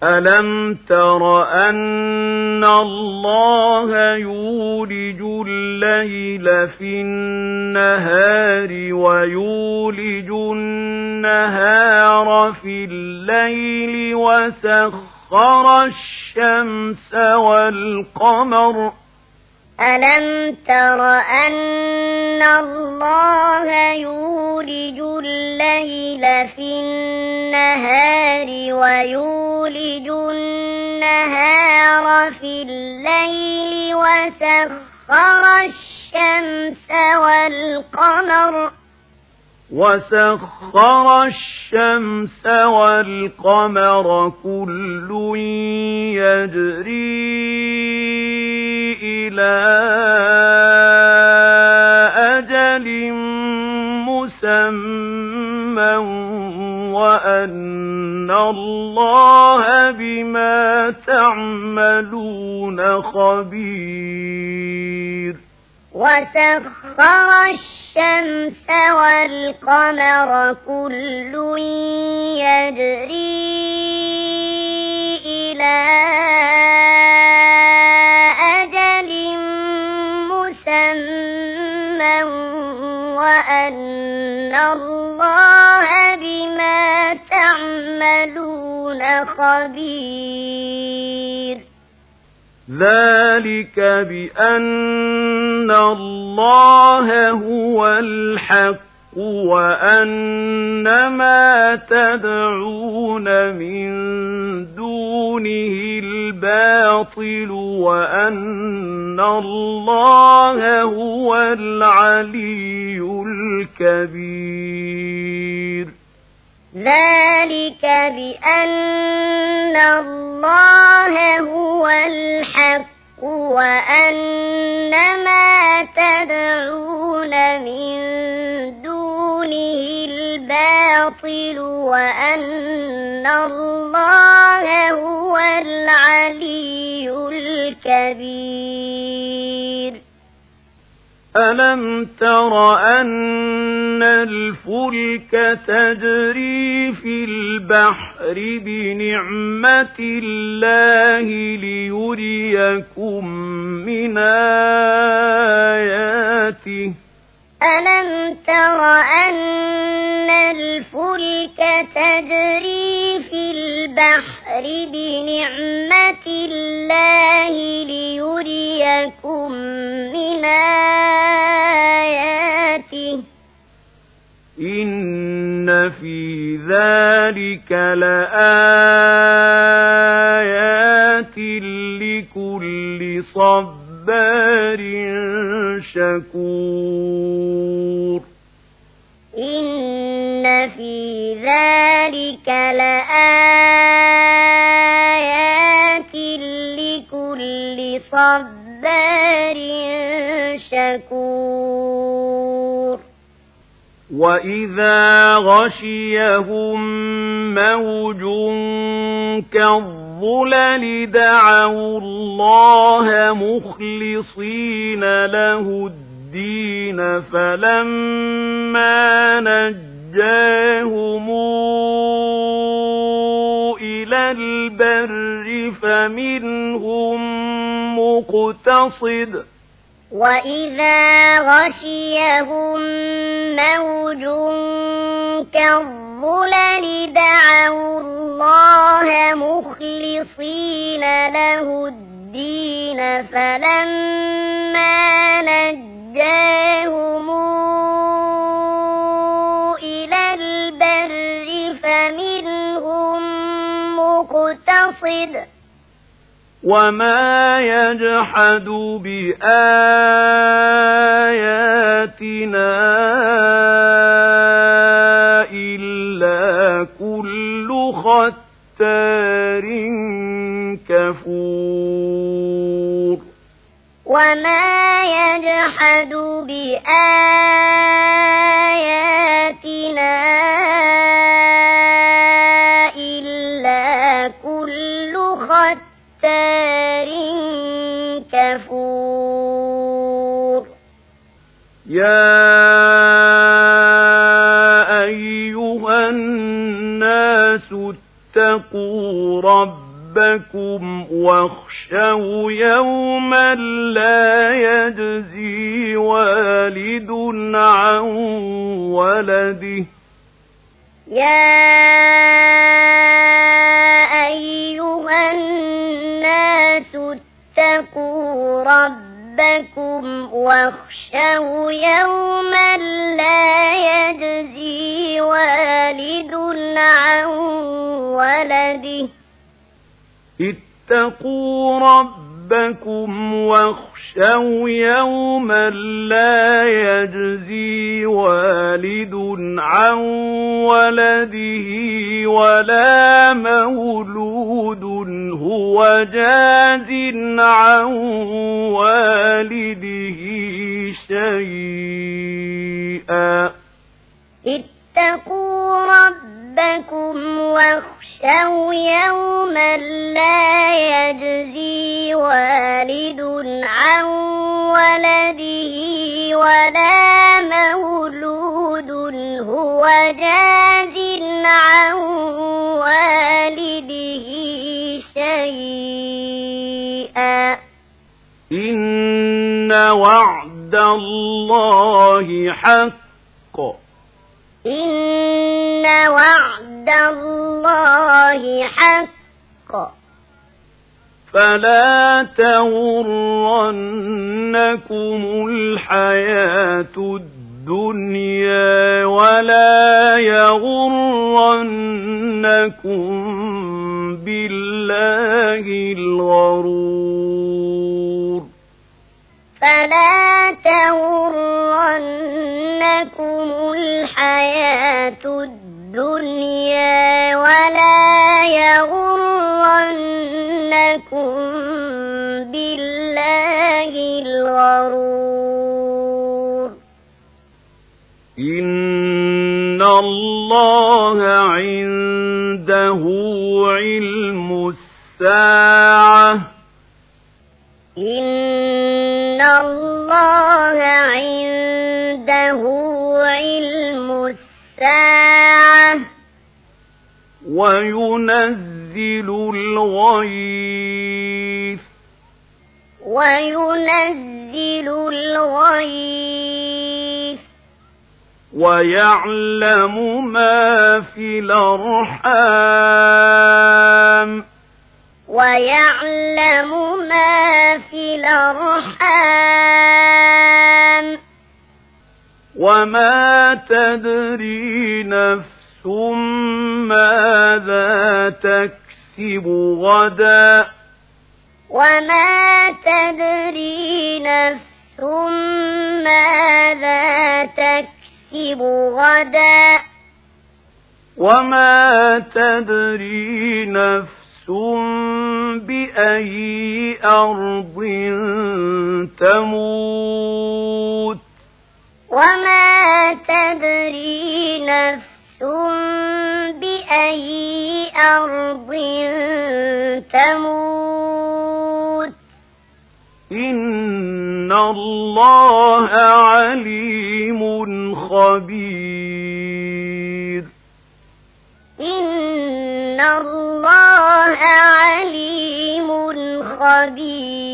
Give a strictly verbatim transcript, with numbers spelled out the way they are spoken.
ألم تر أن الله يولج الليل في النهار ويولج النهار في الليل وسخر الشمس والقمر ألم تر أن الله يولج الليل في النهار ويولج النهار في الليل وسخر الشمس والقمر وسخر الشمس والقمر كل يجري إلى أجل مسمى وأن الله بما تعملون خبير وسخر الشمس والقمر كل يجري إلى أجل مسمى وأن الله بما تعملون خبير ذلك بأن الله هو الحق وأن ما تدعون من دونه الباطل وأن الله هو العلي الكبير ذلك بأن الله هو الحق وأن ما تدعون من دونه الباطل وأن الله هو العلي الكبير ألم تر أن الفلك تجري في البحر بنعمة الله ليريكم من آياته ألم تر أن الفلك تجري في البحر بنعمة الله ليريكم من آياته إن في ذلك لآيات لكل صبار شكور إن في ذلك لآيات لكل صبار شكور وإذا غشيهم موج كالظلل دعوا الله مخلصين له الدين فلما نجاهم إلى البر فمنهم مقتصد وإذا غشيهم موج كالظلل دعوا الله مخلصين له الدين فلما نجاهم إلى البر فمنهم مقتصد وما يجحد بآياتنا إلا كل ختار كفور وما يجحد بآياتنا إلا كل ختار كفور يا أيها الناس اتقوا ربكم ربكم واخشوا يوما لا يجزي والد عن ولده يا أيها الناس اتقوا ربكم واخشوا يوما لا يجزي والد عن ولده اتقوا ربكم واخشوا يوما لا يجزي والد عن ولده ولا مولود هو جاز عن والده شيئا اتقوا ربكم واخشوا يوما لا يجزي والد عن ولده ولا مولود هو جاز عن والده شيئا إن وعد الله حق إن وعد الله حق فلا تغرنكم الحياة الدنيا ولا يغرنكم بالله الغرور فلا تغرنكم الحياة الدنيا ولا يغرنكم بالله الغرور إن الله عنده علم الساعة إن الله عنده علم الساعة وينزل الغيث وينزل الغيث ويعلم ما في الأرحام ويعلم ما في الأرحام وما تدري نفس ماذا تكسب غدا وما تدري نفس ماذا تكسب غدا وما تدري نفس بأي أرض تموت وما تدري نفس بأي أرض تموت إن الله عليم خبير إن الله عليم خبير